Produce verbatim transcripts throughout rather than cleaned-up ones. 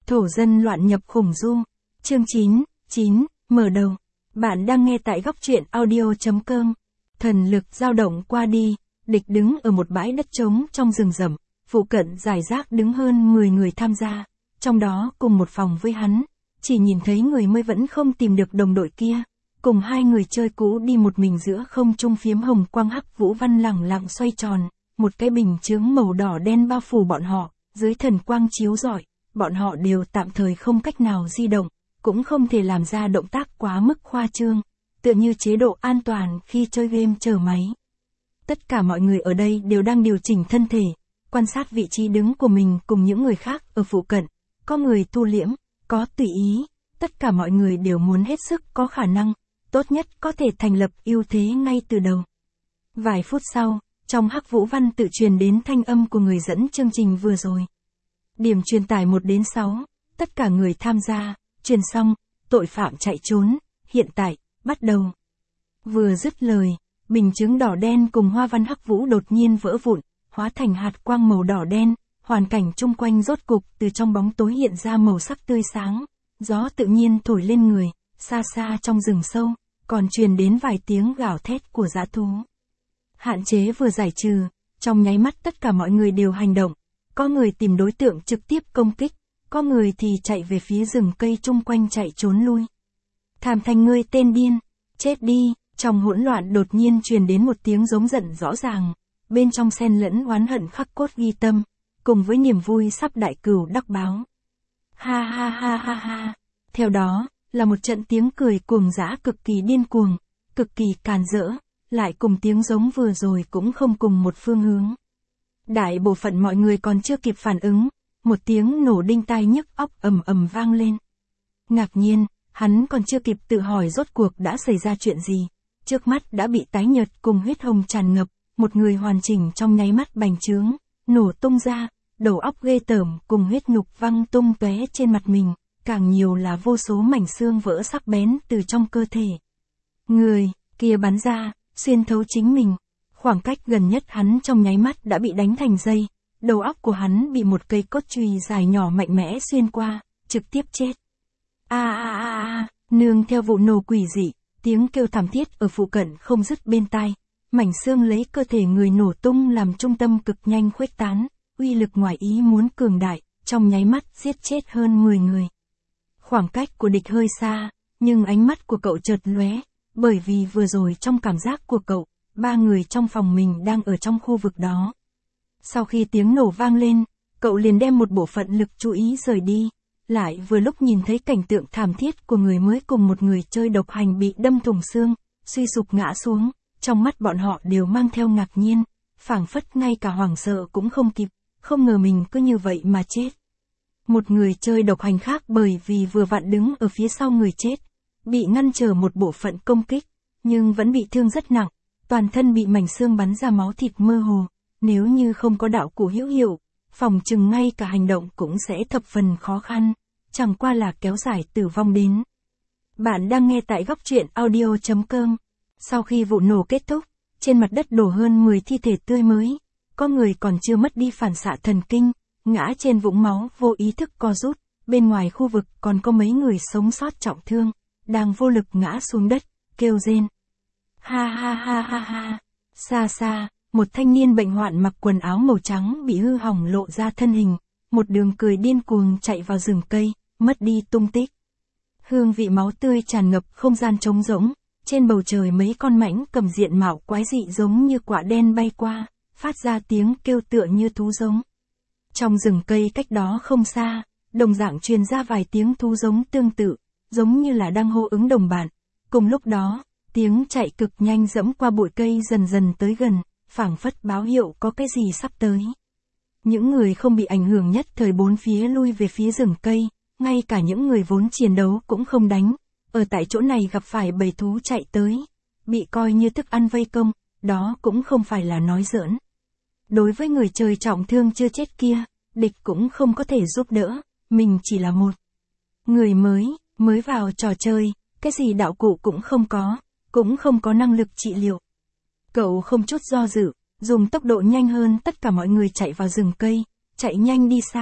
Thổ dân loạn nhập khủng du. Chương chín, chín, mở đầu. Bạn đang nghe tại góc truyện audio.com. Thần lực dao động qua đi, địch đứng ở một bãi đất trống trong rừng rậm, phụ cận rải rác đứng hơn mười người tham gia, trong đó cùng một phòng với hắn, chỉ nhìn thấy người mới vẫn không tìm được đồng đội kia, cùng hai người chơi cũ đi một mình giữa không trung phiếm hồng quang hắc vũ văn lẳng lặng xoay tròn, một cái bình chướng màu đỏ đen bao phủ bọn họ, dưới thần quang chiếu rọi, bọn họ đều tạm thời không cách nào di động, cũng không thể làm ra động tác quá mức khoa trương, tựa như chế độ an toàn khi chơi game chờ máy. Tất cả mọi người ở đây đều đang điều chỉnh thân thể, quan sát vị trí đứng của mình cùng những người khác ở phụ cận, có người thu liễm, có tùy ý, tất cả mọi người đều muốn hết sức có khả năng, tốt nhất có thể thành lập ưu thế ngay từ đầu. Vài phút sau, trong hắc vũ văn tự truyền đến thanh âm của người dẫn chương trình vừa rồi. Điểm truyền tải một đến sáu, tất cả người tham gia, truyền xong, tội phạm chạy trốn, hiện tại, bắt đầu. Vừa dứt lời, bình chứng đỏ đen cùng hoa văn hắc vũ đột nhiên vỡ vụn, hóa thành hạt quang màu đỏ đen, hoàn cảnh chung quanh rốt cục từ trong bóng tối hiện ra màu sắc tươi sáng, gió tự nhiên thổi lên người, xa xa trong rừng sâu, còn truyền đến vài tiếng gào thét của dã thú. Hạn chế vừa giải trừ, trong nháy mắt tất cả mọi người đều hành động, có người tìm đối tượng trực tiếp công kích, có người thì chạy về phía rừng cây chung quanh chạy trốn lui. Thảm thành ngươi tên điên, chết đi, trong hỗn loạn đột nhiên truyền đến một tiếng giống giận rõ ràng, bên trong xen lẫn oán hận khắc cốt ghi tâm, cùng với niềm vui sắp đại cửu đắc báo. Ha ha ha ha ha, theo đó, là một trận tiếng cười cuồng dã cực kỳ điên cuồng, cực kỳ càn rỡ, lại cùng tiếng giống vừa rồi cũng không cùng một phương hướng. Đại bộ phận mọi người còn chưa kịp phản ứng, một tiếng nổ đinh tai nhức óc ầm ầm vang lên. Ngạc nhiên, hắn còn chưa kịp tự hỏi rốt cuộc đã xảy ra chuyện gì, trước mắt đã bị tái nhợt cùng huyết hồng tràn ngập, một người hoàn chỉnh trong nháy mắt bành trướng, nổ tung ra, đầu óc ghê tởm cùng huyết nhục văng tung tóe trên mặt mình, càng nhiều là vô số mảnh xương vỡ sắc bén từ trong cơ thể. Người kia bắn ra, xuyên thấu chính mình, khoảng cách gần nhất hắn trong nháy mắt đã bị đánh thành dây, đầu óc của hắn bị một cây cốt chùy dài nhỏ mạnh mẽ xuyên qua, trực tiếp chết. A a a a, nương theo vụ nổ quỷ dị, tiếng kêu thảm thiết ở phụ cận không dứt bên tai, mảnh xương lấy cơ thể người nổ tung làm trung tâm cực nhanh khuếch tán, uy lực ngoài ý muốn cường đại, trong nháy mắt giết chết hơn mười người. Khoảng cách của địch hơi xa, nhưng ánh mắt của cậu chợt lóe, bởi vì vừa rồi trong cảm giác của cậu, ba người trong phòng mình đang ở trong khu vực đó. Sau khi tiếng nổ vang lên, cậu liền đem một bộ phận lực chú ý rời đi, lại vừa lúc nhìn thấy cảnh tượng thảm thiết của người mới cùng một người chơi độc hành bị đâm thủng xương, suy sụp ngã xuống, trong mắt bọn họ đều mang theo ngạc nhiên, phảng phất ngay cả hoảng sợ cũng không kịp, không ngờ mình cứ như vậy mà chết. Một người chơi độc hành khác bởi vì vừa vặn đứng ở phía sau người chết, bị ngăn trở một bộ phận công kích, nhưng vẫn bị thương rất nặng, toàn thân bị mảnh xương bắn ra máu thịt mơ hồ, nếu như không có đạo cụ hữu hiệu, phòng chừng ngay cả hành động cũng sẽ thập phần khó khăn, chẳng qua là kéo dài tử vong đến. Bạn đang nghe tại góc truyện audio.com. Sau khi vụ nổ kết thúc, trên mặt đất đổ hơn mười thi thể tươi mới, có người còn chưa mất đi phản xạ thần kinh, ngã trên vũng máu vô ý thức co rút, bên ngoài khu vực còn có mấy người sống sót trọng thương, đang vô lực ngã xuống đất, kêu rên. Ha ha ha ha ha, xa xa, một thanh niên bệnh hoạn mặc quần áo màu trắng bị hư hỏng lộ ra thân hình, một đường cười điên cuồng chạy vào rừng cây, mất đi tung tích. Hương vị máu tươi tràn ngập không gian trống rỗng, trên bầu trời mấy con mãnh cầm diện mạo quái dị giống như quả đen bay qua, phát ra tiếng kêu tựa như thú giống. Trong rừng cây cách đó không xa, đồng dạng truyền ra vài tiếng thú giống tương tự, giống như là đang hô ứng đồng bạn. Cùng lúc đó, tiếng chạy cực nhanh dẫm qua bụi cây dần dần tới gần, phảng phất báo hiệu có cái gì sắp tới. Những người không bị ảnh hưởng nhất thời bốn phía lui về phía rừng cây, ngay cả những người vốn chiến đấu cũng không đánh, ở tại chỗ này gặp phải bầy thú chạy tới, bị coi như thức ăn vây công, đó cũng không phải là nói giỡn. Đối với người chơi trọng thương chưa chết kia, địch cũng không có thể giúp đỡ, mình chỉ là một người mới, mới vào trò chơi, cái gì đạo cụ cũng không có, cũng không có năng lực trị liệu. Cậu không chút do dự, dùng tốc độ nhanh hơn tất cả mọi người chạy vào rừng cây, chạy nhanh đi xa,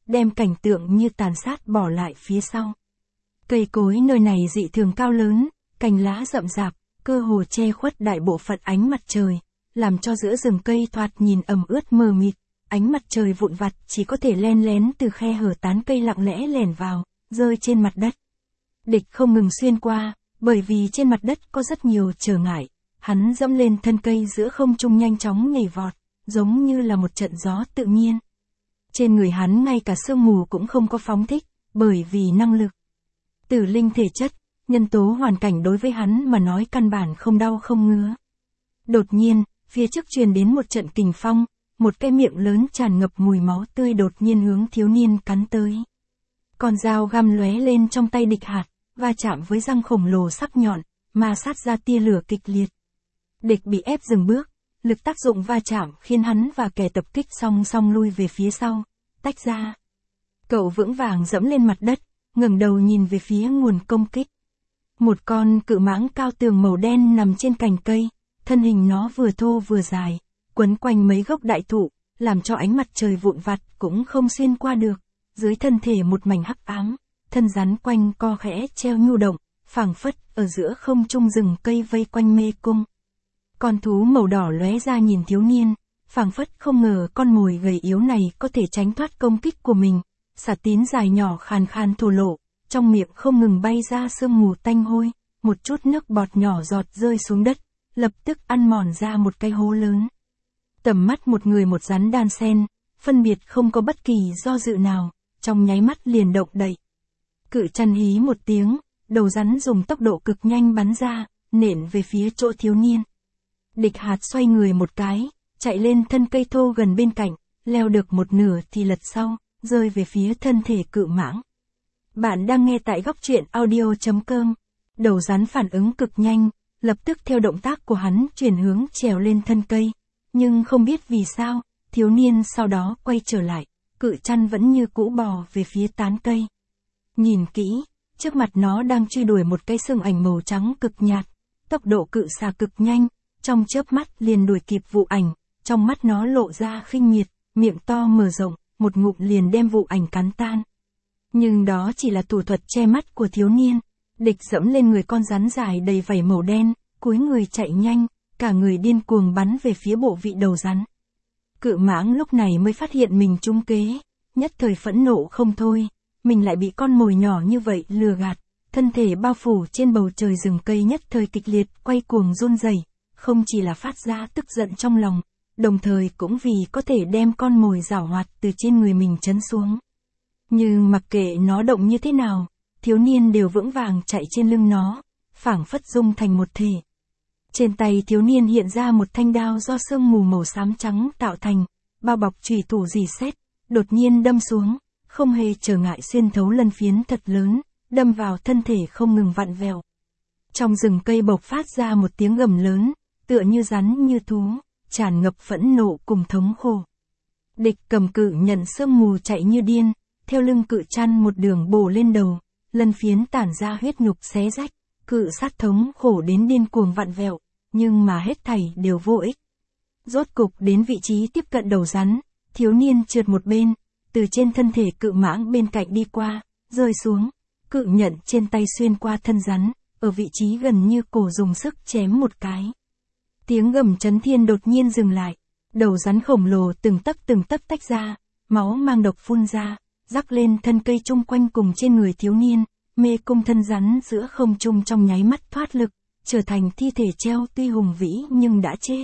đem cảnh tượng như tàn sát bỏ lại phía sau. Cây cối nơi này dị thường cao lớn, cành lá rậm rạp, cơ hồ che khuất đại bộ phận ánh mặt trời, làm cho giữa rừng cây thoạt nhìn ẩm ướt mờ mịt, ánh mặt trời vụn vặt chỉ có thể len lén từ khe hở tán cây lặng lẽ lẻn vào, rơi trên mặt đất. Địch không ngừng xuyên qua, bởi vì trên mặt đất có rất nhiều trở ngại, hắn dẫm lên thân cây giữa không trung nhanh chóng nhảy vọt, giống như là một trận gió tự nhiên. Trên người hắn ngay cả sương mù cũng không có phóng thích, bởi vì năng lực tử linh thể chất, nhân tố hoàn cảnh đối với hắn mà nói căn bản không đau không ngứa. Đột nhiên, phía trước truyền đến một trận kình phong, một cái miệng lớn tràn ngập mùi máu tươi đột nhiên hướng thiếu niên cắn tới. Con dao găm lóe lên trong tay Địch Hạt, va chạm với răng khổng lồ sắc nhọn, mà sát ra tia lửa kịch liệt. Địch bị ép dừng bước, lực tác dụng va chạm khiến hắn và kẻ tập kích song song lui về phía sau, tách ra. Cậu vững vàng dẫm lên mặt đất, ngẩng đầu nhìn về phía nguồn công kích. Một con cự mãng cao tường màu đen nằm trên cành cây, thân hình nó vừa thô vừa dài, quấn quanh mấy gốc đại thụ, làm cho ánh mặt trời vụn vặt cũng không xuyên qua được. Dưới thân thể một mảnh hắc ám, thân rắn quanh co khẽ treo nhu động, phảng phất ở giữa không trung rừng cây vây quanh mê cung. Con thú màu đỏ lóe ra nhìn thiếu niên, phảng phất không ngờ con mồi gầy yếu này có thể tránh thoát công kích của mình. Xả tín dài nhỏ khàn khàn thổ lộ, trong miệng không ngừng bay ra sương mù tanh hôi, một chút nước bọt nhỏ giọt rơi xuống đất, lập tức ăn mòn ra một cái hố lớn. Tầm mắt một người một rắn đan xen, phân biệt không có bất kỳ do dự nào, trong nháy mắt liền động đậy. Cự chăn hí một tiếng, đầu rắn dùng tốc độ cực nhanh bắn ra, nện về phía chỗ thiếu niên. Địch Hạt xoay người một cái, chạy lên thân cây thô gần bên cạnh, leo được một nửa thì lật sau, rơi về phía thân thể cự mãng. Bạn đang nghe tại góc truyện audio chấm com. Đầu rắn phản ứng cực nhanh, lập tức theo động tác của hắn chuyển hướng trèo lên thân cây. Nhưng không biết vì sao, thiếu niên sau đó quay trở lại, cự chăn vẫn như cũ bò về phía tán cây. Nhìn kỹ, trước mặt nó đang truy đuổi một cái xương ảnh màu trắng cực nhạt, tốc độ cự xà cực nhanh, trong chớp mắt liền đuổi kịp vụ ảnh, trong mắt nó lộ ra khinh miệt, miệng to mở rộng, một ngụm liền đem vụ ảnh cắn tan. Nhưng đó chỉ là thủ thuật che mắt của thiếu niên. Địch dẫm lên người con rắn dài đầy vảy màu đen, cúi người chạy nhanh, cả người điên cuồng bắn về phía bộ vị đầu rắn. Cự mãng lúc này mới phát hiện mình trúng kế, nhất thời phẫn nộ không thôi, mình lại bị con mồi nhỏ như vậy lừa gạt, thân thể bao phủ trên bầu trời rừng cây nhất thời kịch liệt quay cuồng run rẩy, không chỉ là phát ra tức giận trong lòng, đồng thời cũng vì có thể đem con mồi giảo hoạt từ trên người mình trấn xuống. Nhưng mặc kệ nó động như thế nào, thiếu niên đều vững vàng chạy trên lưng nó, phảng phất dung thành một thể. Trên tay thiếu niên hiện ra một thanh đao do sương mù màu xám trắng tạo thành, bao bọc chùy thủ rỉ sét, đột nhiên đâm xuống, không hề trở ngại xuyên thấu lân phiến thật lớn, đâm vào thân thể không ngừng vặn vẹo. Trong rừng cây bộc phát ra một tiếng gầm lớn, tựa như rắn như thú, tràn ngập phẫn nộ cùng thống khổ. Địch cầm cự nhận sương mù chạy như điên, theo lưng cự chăn một đường bổ lên đầu, lân phiến tản ra huyết nhục xé rách, cự sát thống khổ đến điên cuồng vặn vẹo, nhưng mà hết thảy đều vô ích. Rốt cục đến vị trí tiếp cận đầu rắn, thiếu niên trượt một bên, từ trên thân thể cự mãng bên cạnh đi qua, rơi xuống, cự nhận trên tay xuyên qua thân rắn, ở vị trí gần như cổ dùng sức chém một cái. Tiếng gầm chấn thiên đột nhiên dừng lại, đầu rắn khổng lồ từng tấc từng tấc tách ra, máu mang độc phun ra, rắc lên thân cây chung quanh cùng trên người thiếu niên, mê cung thân rắn giữa không trung trong nháy mắt thoát lực, trở thành thi thể treo tuy hùng vĩ nhưng đã chết.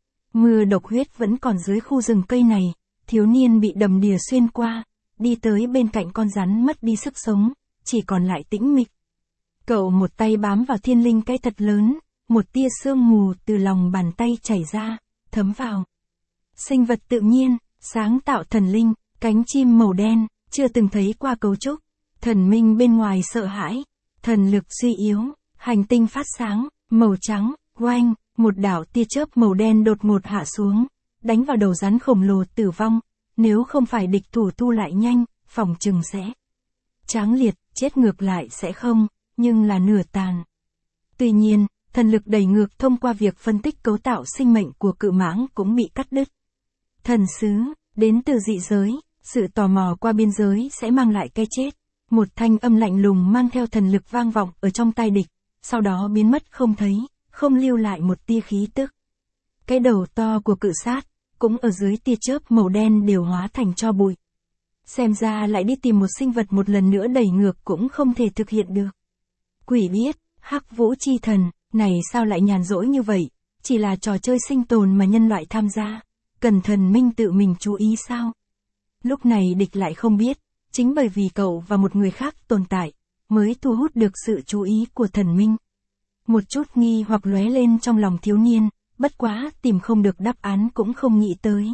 Mưa độc huyết vẫn còn dưới khu rừng cây này, thiếu niên bị đầm đìa xuyên qua, đi tới bên cạnh con rắn mất đi sức sống, chỉ còn lại tĩnh mịch. Cậu một tay bám vào thiên linh cây thật lớn, một tia sương mù từ lòng bàn tay chảy ra, thấm vào. Sinh vật tự nhiên, sáng tạo thần linh, cánh chim màu đen, chưa từng thấy qua cấu trúc, thần minh bên ngoài sợ hãi, thần lực suy yếu, hành tinh phát sáng, màu trắng, oanh, một đảo tia chớp màu đen đột ngột hạ xuống, đánh vào đầu rắn khổng lồ tử vong, nếu không phải địch thủ tu lại nhanh, phòng chừng sẽ tráng liệt, chết ngược lại sẽ không, nhưng là nửa tàn. Tuy nhiên, thần lực đẩy ngược thông qua việc phân tích cấu tạo sinh mệnh của cự mãng cũng bị cắt đứt. Thần sứ, đến từ dị giới, Sự tò mò qua biên giới sẽ mang lại cái chết. Một thanh âm lạnh lùng mang theo thần lực vang vọng ở trong tai địch, sau đó biến mất không thấy, không lưu lại một tia khí tức. Cái đầu to của cự sát, cũng ở dưới tia chớp màu đen đều hóa thành tro bụi. Xem ra lại đi tìm một sinh vật một lần nữa đẩy ngược cũng không thể thực hiện được. Quỷ biết, Hắc Vũ chi thần, này sao lại nhàn rỗi như vậy, chỉ là trò chơi sinh tồn mà nhân loại tham gia, cần thần minh tự mình chú ý sao? Lúc này địch lại không biết, chính bởi vì cậu và một người khác tồn tại, mới thu hút được sự chú ý của thần minh. Một chút nghi hoặc lóe lên trong lòng thiếu niên, bất quá tìm không được đáp án cũng không nghĩ tới.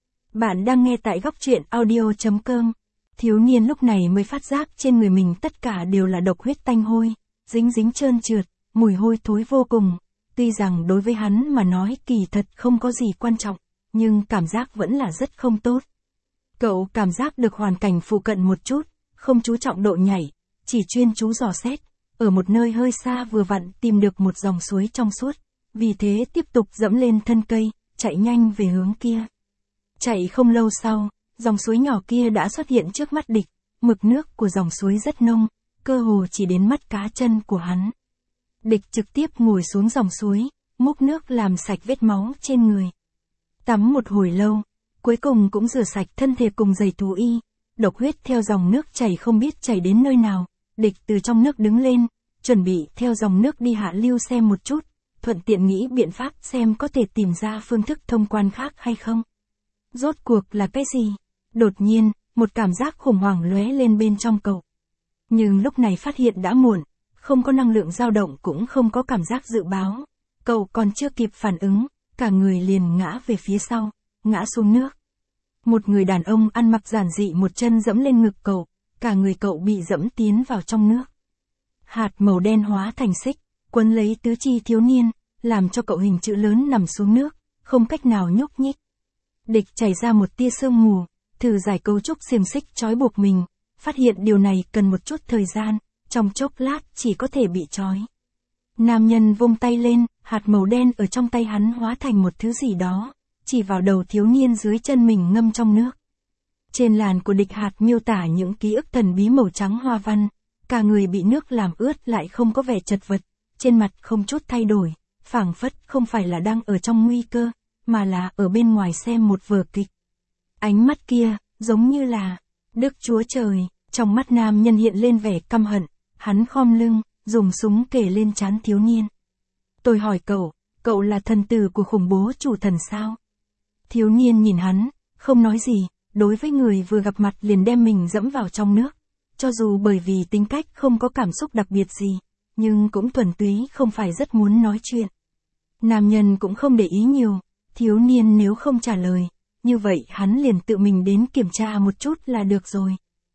Bạn đang nghe tại góc truyện audio chấm com. Thiếu niên lúc này mới phát giác trên người mình tất cả đều là độc huyết tanh hôi, dính dính trơn trượt, mùi hôi thối vô cùng. Tuy rằng đối với hắn mà nói kỳ thật không có gì quan trọng, nhưng cảm giác vẫn là rất không tốt. Cậu cảm giác được hoàn cảnh phụ cận một chút, không chú trọng độ nhảy, chỉ chuyên chú dò xét, ở một nơi hơi xa vừa vặn tìm được một dòng suối trong suốt, vì thế tiếp tục dẫm lên thân cây, chạy nhanh về hướng kia. Chạy không lâu sau, dòng suối nhỏ kia đã xuất hiện trước mắt địch, mực nước của dòng suối rất nông, cơ hồ chỉ đến mắt cá chân của hắn. Địch trực tiếp ngồi xuống dòng suối, múc nước làm sạch vết máu trên người. Tắm một hồi lâu, cuối cùng cũng rửa sạch thân thể cùng giày thú y, độc huyết theo dòng nước chảy không biết chảy đến nơi nào, địch từ trong nước đứng lên, chuẩn bị theo dòng nước đi hạ lưu xem một chút, thuận tiện nghĩ biện pháp xem có thể tìm ra phương thức thông quan khác hay không. Rốt cuộc là cái gì? Đột nhiên, một cảm giác khủng hoảng lóe lên bên trong cậu. Nhưng lúc này phát hiện đã muộn, không có năng lượng dao động cũng không có cảm giác dự báo. Cậu còn chưa kịp phản ứng, cả người liền ngã về phía sau, ngã xuống nước. Một người đàn ông ăn mặc giản dị một chân dẫm lên ngực cậu, cả người cậu bị dẫm tiến vào trong nước. Hạt màu đen hóa thành xích, quấn lấy tứ chi thiếu niên, làm cho cậu hình chữ lớn nằm xuống nước, không cách nào nhúc nhích. Địch chảy ra một tia sương mù, thử giải cấu trúc xiềng xích trói buộc mình, phát hiện điều này cần một chút thời gian, trong chốc lát chỉ có thể bị trói. Nam nhân vung tay lên, hạt màu đen ở trong tay hắn hóa thành một thứ gì đó, chỉ vào đầu thiếu niên dưới chân mình ngâm trong nước. Trên làn của địch hạt miêu tả những ký ức thần bí màu trắng hoa văn, cả người bị nước làm ướt lại không có vẻ chật vật, trên mặt không chút thay đổi, phảng phất không phải là đang ở trong nguy cơ, mà là ở bên ngoài xem một vở kịch. Ánh mắt kia, giống như là Đức Chúa Trời, trong mắt nam nhân hiện lên vẻ căm hận, hắn khom lưng, dùng súng kề lên trán thiếu niên. Tôi hỏi cậu, cậu là thần tử của khủng bố chủ thần sao? Thiếu niên nhìn hắn, không nói gì, đối với người vừa gặp mặt liền đem mình dẫm vào trong nước. Cho dù bởi vì tính cách không có cảm xúc đặc biệt gì, nhưng cũng thuần túy không phải rất muốn nói chuyện. Nam nhân cũng không để ý nhiều, thiếu niên nếu không trả lời, như vậy hắn liền tự mình đến kiểm tra một chút là được rồi.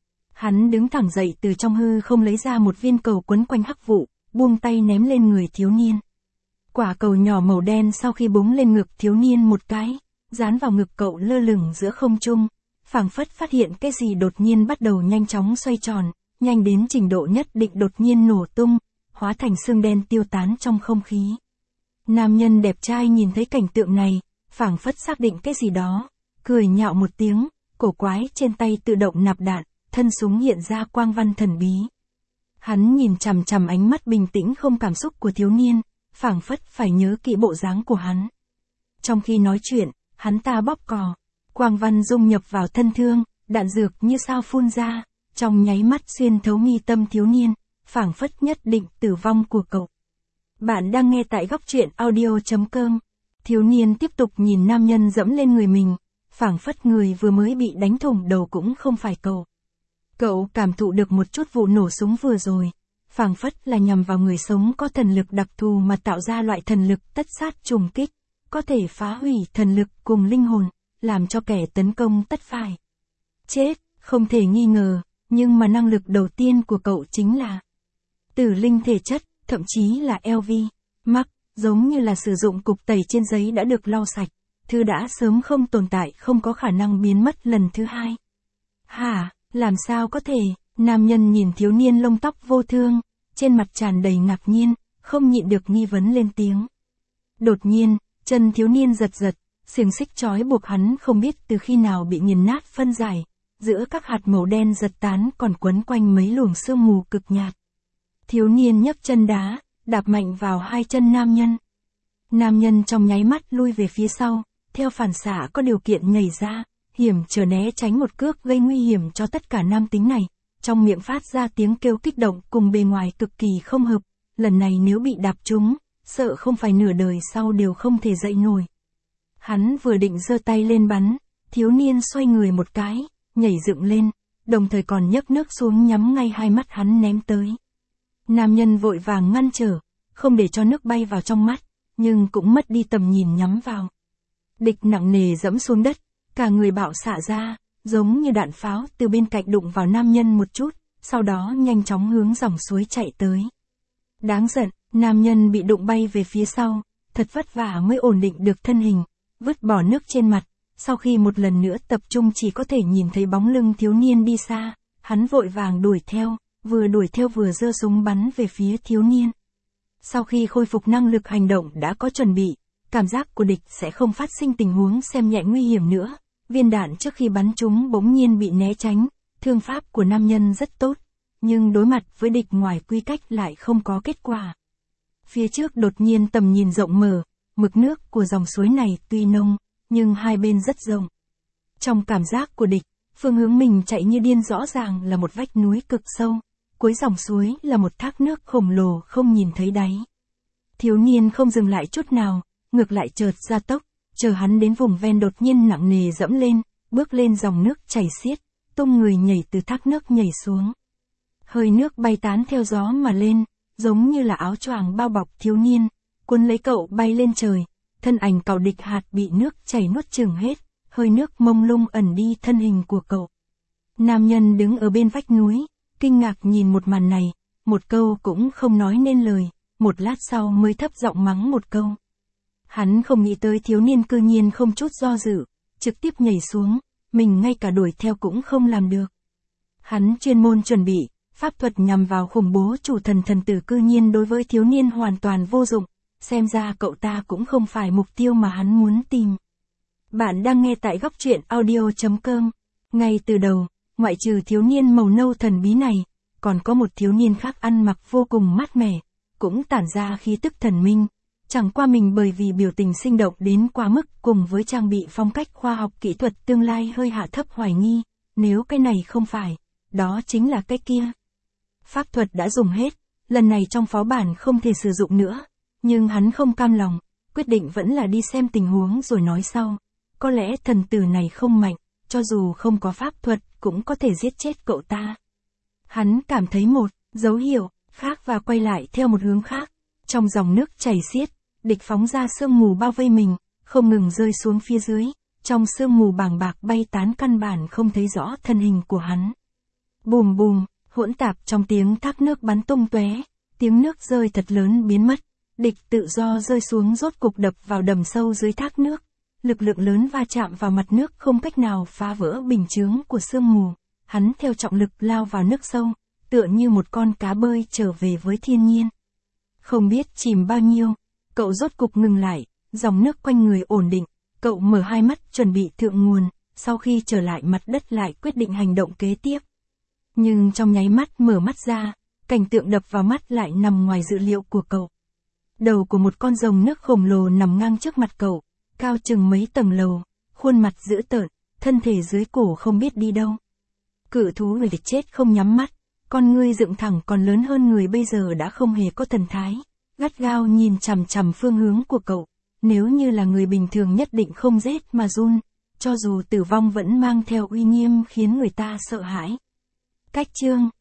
Hắn đứng thẳng dậy từ trong hư không lấy ra một viên cầu quấn quanh hắc vụ, buông tay ném lên người thiếu niên. Quả cầu nhỏ màu đen sau khi búng lên ngực thiếu niên một cái, dán vào ngực cậu lơ lửng giữa không trung, phảng phất phát hiện cái gì đột nhiên bắt đầu nhanh chóng xoay tròn, nhanh đến trình độ nhất định đột nhiên nổ tung, hóa thành xương đen tiêu tán trong không khí. Nam nhân đẹp trai nhìn thấy cảnh tượng này, phảng phất xác định cái gì đó, cười nhạo một tiếng, cổ quái trên tay tự động nạp đạn, thân súng hiện ra quang văn thần bí. Hắn nhìn chằm chằm ánh mắt bình tĩnh không cảm xúc của thiếu niên, phảng phất phải nhớ kỹ bộ dáng của hắn. Trong khi nói chuyện, hắn ta bóp cò, quang văn dung nhập vào thân thương, đạn dược như sao phun ra, trong nháy mắt xuyên thấu mi tâm thiếu niên, phảng phất nhất định tử vong của cậu. Bạn đang nghe tại góc truyện audio chấm com. Thiếu niên tiếp tục nhìn nam nhân dẫm lên người mình, phảng phất người vừa mới bị đánh thủng đầu cũng không phải cậu. Cậu cảm thụ được một chút vụ nổ súng vừa rồi, phảng phất là nhằm vào người sống có thần lực đặc thù mà tạo ra loại thần lực tất sát trùng kích, có thể phá hủy thần lực cùng linh hồn, làm cho kẻ tấn công tất phải chết, không thể nghi ngờ, nhưng mà năng lực đầu tiên của cậu chính là tử linh thể chất, thậm chí là lờ vê, Max, giống như là sử dụng cục tẩy trên giấy đã được lau sạch, thứ đã sớm không tồn tại không có khả năng biến mất lần thứ hai. Hả, làm sao có thể? Nam nhân nhìn thiếu niên lông tóc vô thương, trên mặt tràn đầy ngạc nhiên, không nhịn được nghi vấn lên tiếng. Đột nhiên, chân thiếu niên giật giật, xiềng xích trói buộc hắn không biết từ khi nào bị nghiền nát phân giải, giữa các hạt màu đen giật tán còn quấn quanh mấy luồng sương mù cực nhạt. Thiếu niên nhấc chân đá, đạp mạnh vào hai chân nam nhân. Nam nhân trong nháy mắt lui về phía sau, theo phản xạ có điều kiện nhảy ra, hiểm trở né tránh một cước gây nguy hiểm cho tất cả nam tính này, trong miệng phát ra tiếng kêu kích động cùng bề ngoài cực kỳ không hợp, lần này nếu bị đạp trúng, sợ không phải nửa đời sau đều không thể dậy nổi. Hắn vừa định giơ tay lên bắn, thiếu niên xoay người một cái, nhảy dựng lên, đồng thời còn nhấc nước xuống nhắm ngay hai mắt hắn ném tới. Nam nhân vội vàng ngăn trở, không để cho nước bay vào trong mắt, nhưng cũng mất đi tầm nhìn nhắm vào. Địch nặng nề dẫm xuống đất, cả người bạo xạ ra, giống như đạn pháo từ bên cạnh đụng vào nam nhân một chút, sau đó nhanh chóng hướng dòng suối chạy tới. Đáng giận, nam nhân bị đụng bay về phía sau, thật vất vả mới ổn định được thân hình, vứt bỏ nước trên mặt, sau khi một lần nữa tập trung chỉ có thể nhìn thấy bóng lưng thiếu niên đi xa, hắn vội vàng đuổi theo, vừa đuổi theo vừa giơ súng bắn về phía thiếu niên. Sau khi khôi phục năng lực hành động đã có chuẩn bị, cảm giác của địch sẽ không phát sinh tình huống xem nhẹ nguy hiểm nữa, viên đạn trước khi bắn chúng bỗng nhiên bị né tránh, thương pháp của nam nhân rất tốt, nhưng đối mặt với địch ngoài quy cách lại không có kết quả. Phía trước đột nhiên tầm nhìn rộng mở, mực nước của dòng suối này tuy nông, nhưng hai bên rất rộng. Trong cảm giác của địch, phương hướng mình chạy như điên rõ ràng là một vách núi cực sâu, cuối dòng suối là một thác nước khổng lồ không nhìn thấy đáy. Thiếu niên không dừng lại chút nào, ngược lại chợt gia tốc, chờ hắn đến vùng ven đột nhiên nặng nề dẫm lên, bước lên dòng nước chảy xiết, tung người nhảy từ thác nước nhảy xuống. Hơi nước bay tán theo gió mà lên, giống như là áo choàng bao bọc thiếu niên, cuốn lấy cậu bay lên trời, thân ảnh cậu địch hạt bị nước chảy nuốt chửng hết, hơi nước mông lung ẩn đi thân hình của cậu. Nam nhân đứng ở bên vách núi, kinh ngạc nhìn một màn này, một câu cũng không nói nên lời, một lát sau mới thấp giọng mắng một câu. Hắn không nghĩ tới thiếu niên cư nhiên không chút do dự, trực tiếp nhảy xuống, mình ngay cả đuổi theo cũng không làm được. Hắn chuyên môn chuẩn bị, pháp thuật nhằm vào khủng bố chủ thần thần tử cư nhiên đối với thiếu niên hoàn toàn vô dụng, xem ra cậu ta cũng không phải mục tiêu mà hắn muốn tìm. Bạn đang nghe tại góc truyện audio chấm com. Ngay từ đầu, ngoại trừ thiếu niên màu nâu thần bí này, còn có một thiếu niên khác ăn mặc vô cùng mát mẻ, cũng tản ra khí tức thần minh. Chẳng qua mình bởi vì biểu tình sinh động đến quá mức cùng với trang bị phong cách khoa học kỹ thuật tương lai hơi hạ thấp hoài nghi, nếu cái này không phải, đó chính là cái kia. Pháp thuật đã dùng hết, lần này trong phó bản không thể sử dụng nữa, nhưng hắn không cam lòng, quyết định vẫn là đi xem tình huống rồi nói sau. Có lẽ thần tử này không mạnh, cho dù không có pháp thuật cũng có thể giết chết cậu ta. Hắn cảm thấy một dấu hiệu khác và quay lại theo một hướng khác. Trong dòng nước chảy xiết, địch phóng ra sương mù bao vây mình, không ngừng rơi xuống phía dưới, trong sương mù bàng bạc bay tán căn bản không thấy rõ thân hình của hắn. Bùm bùm, hỗn tạp trong tiếng thác nước bắn tung tóe, tiếng nước rơi thật lớn biến mất, địch tự do rơi xuống rốt cục đập vào đầm sâu dưới thác nước, lực lượng lớn va chạm vào mặt nước không cách nào phá vỡ bình chướng của sương mù, hắn theo trọng lực lao vào nước sâu, tựa như một con cá bơi trở về với thiên nhiên. Không biết chìm bao nhiêu, cậu rốt cục ngừng lại, dòng nước quanh người ổn định, cậu mở hai mắt chuẩn bị thượng nguồn, sau khi trở lại mặt đất lại quyết định hành động kế tiếp. Nhưng trong nháy mắt mở mắt ra, cảnh tượng đập vào mắt lại nằm ngoài dự liệu của cậu. Đầu của một con rồng nước khổng lồ nằm ngang trước mặt cậu, cao chừng mấy tầng lầu, khuôn mặt dữ tợn, thân thể dưới cổ không biết đi đâu. Cự thú người địch chết không nhắm mắt, con ngươi dựng thẳng còn lớn hơn người bây giờ đã không hề có thần thái, gắt gao nhìn chằm chằm phương hướng của cậu, nếu như là người bình thường nhất định không rét mà run, cho dù tử vong vẫn mang theo uy nghiêm khiến người ta sợ hãi. Cách chương